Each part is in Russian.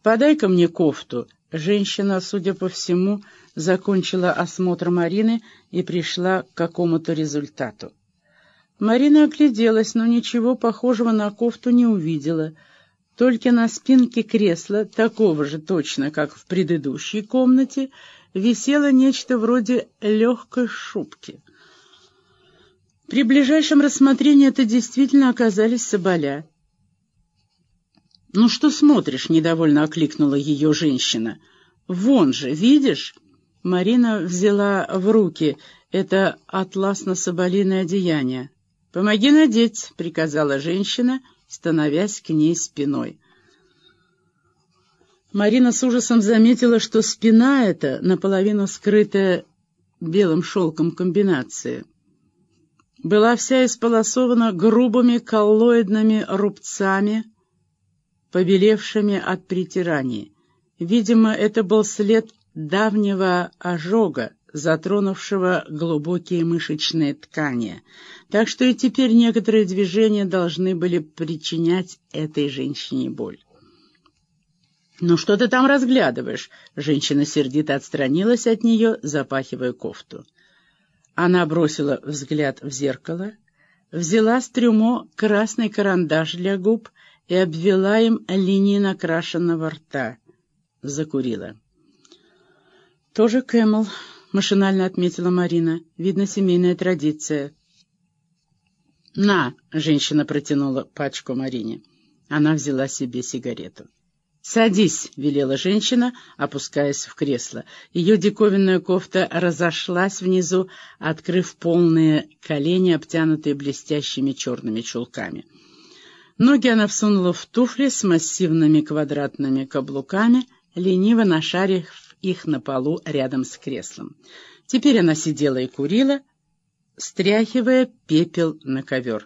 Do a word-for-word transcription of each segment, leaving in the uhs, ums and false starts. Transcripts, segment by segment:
«Подай-ка мне кофту». Женщина, судя по всему, закончила осмотр Марины и пришла к какому-то результату. Марина огляделась, но ничего похожего на кофту не увидела. Только на спинке кресла, такого же точно, как в предыдущей комнате, висело нечто вроде легкой шубки. При ближайшем рассмотрении это действительно оказались соболя. «Ну что смотришь?» — недовольно окликнула ее женщина. «Вон же, видишь?» Марина взяла в руки это атласно-соболиное одеяние. «Помоги надеть», — приказала женщина, становясь к ней спиной. Марина с ужасом заметила, что спина эта наполовину скрытая белым шелком комбинации была вся исполосована грубыми коллоидными рубцами, побелевшими от притираний. Видимо, это был след давнего ожога, затронувшего глубокие мышечные ткани, так что и теперь некоторые движения должны были причинять этой женщине боль. «Ну что ты там разглядываешь?» Женщина сердито отстранилась от нее, запахивая кофту. Она бросила взгляд в зеркало, взяла с трюмо красный карандаш для губ и обвела им линии накрашенного рта. Закурила. «Тоже Кэмэл», — машинально отметила Марина. «Видно, семейная традиция». «На!» — женщина протянула пачку Марине. Она взяла себе сигарету. «Садись», — велела женщина, опускаясь в кресло. Ее диковинная кофта разошлась внизу, открыв полные колени, обтянутые блестящими черными чулками. Ноги она всунула в туфли с массивными квадратными каблуками, лениво нашарив их на полу рядом с креслом. Теперь она сидела и курила, стряхивая пепел на ковер.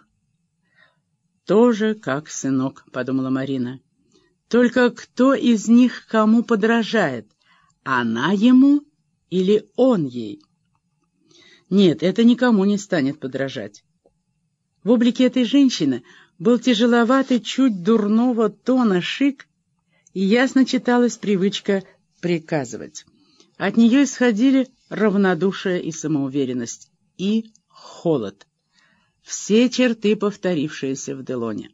«Тоже как сынок», — подумала Марина. «Только кто из них кому подражает? Она ему или он ей?» Нет, это никому не станет подражать. В облике этой женщины был тяжеловатый, чуть дурного тона шик, и ясно читалась привычка приказывать. От нее исходили равнодушие и самоуверенность, и холод. Все черты, повторившиеся в Делоне.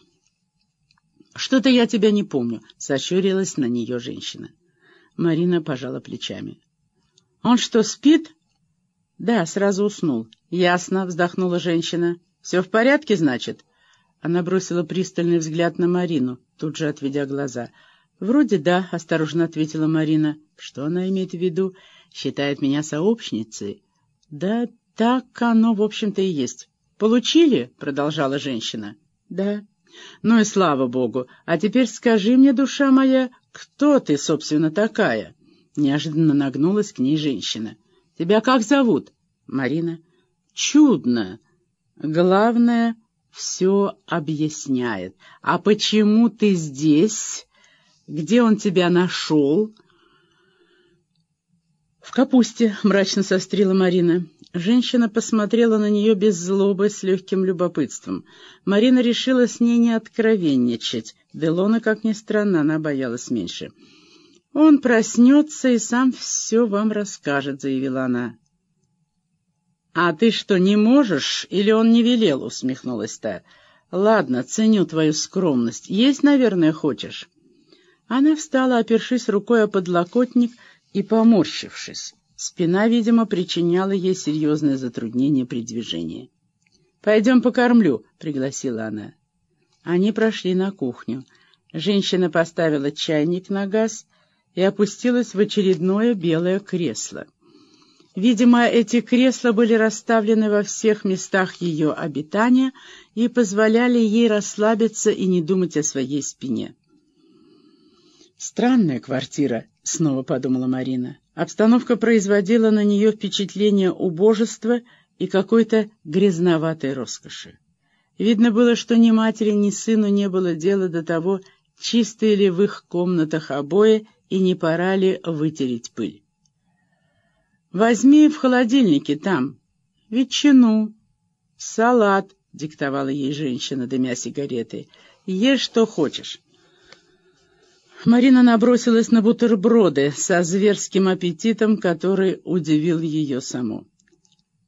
«Что-то я тебя не помню», — сощурилась на нее женщина. Марина пожала плечами. «Он что, спит?» «Да, сразу уснул». «Ясно», — вздохнула женщина. «Все в порядке, значит?» Она бросила пристальный взгляд на Марину, тут же отведя глаза. «Вроде да», — осторожно ответила Марина. «Что она имеет в виду? Считает меня сообщницей?» «Да, так оно, в общем-то, и есть». «Получили?» — продолжала женщина. «Да». «Ну и слава богу. А теперь скажи мне, душа моя, кто ты, собственно, такая?» Неожиданно нагнулась к ней женщина. «Тебя как зовут?» «Марина». «Чудно. Главное, все объясняет. А почему ты здесь? Где он тебя нашел?» «В капусте», — мрачно сострила Марина. Женщина посмотрела на нее без злобы, с легким любопытством. Марина решила с ней не откровенничать. Делона, как ни странно, она боялась меньше. «Он проснется и сам все вам расскажет», — заявила она. «А ты что, не можешь? Или он не велел?» — усмехнулась та. «Ладно, ценю твою скромность. Есть, наверное, хочешь?» Она встала, опершись рукой о подлокотник и поморщившись. Спина, видимо, причиняла ей серьезное затруднение при движении. «Пойдем покормлю», — пригласила она. Они прошли на кухню. Женщина поставила чайник на газ и опустилась в очередное белое кресло. Видимо, эти кресла были расставлены во всех местах ее обитания и позволяли ей расслабиться и не думать о своей спине. «Странная квартира», — снова подумала Марина. Обстановка производила на нее впечатление убожества и какой-то грязноватой роскоши. Видно было, что ни матери, ни сыну не было дела до того, чистые ли в их комнатах обои и не пора ли вытереть пыль. «Возьми в холодильнике там ветчину, салат», — диктовала ей женщина, дымя сигаретой. «Ешь, что хочешь». Марина набросилась на бутерброды со зверским аппетитом, который удивил ее саму.